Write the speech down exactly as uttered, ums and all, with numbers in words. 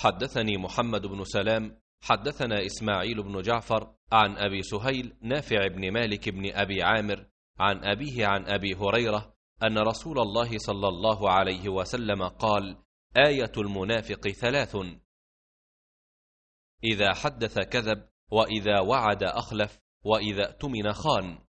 حدثني محمد بن سلام حدثنا إسماعيل بن جعفر عن أبي سهيل نافع بن مالك بن أبي عامر عن أبيه عن أبي هريرة أن رسول الله صلى الله عليه وسلم قال: آية المنافق ثلاث: إذا حدث كذب، وإذا وعد أخلف، وإذا اؤتمن خان.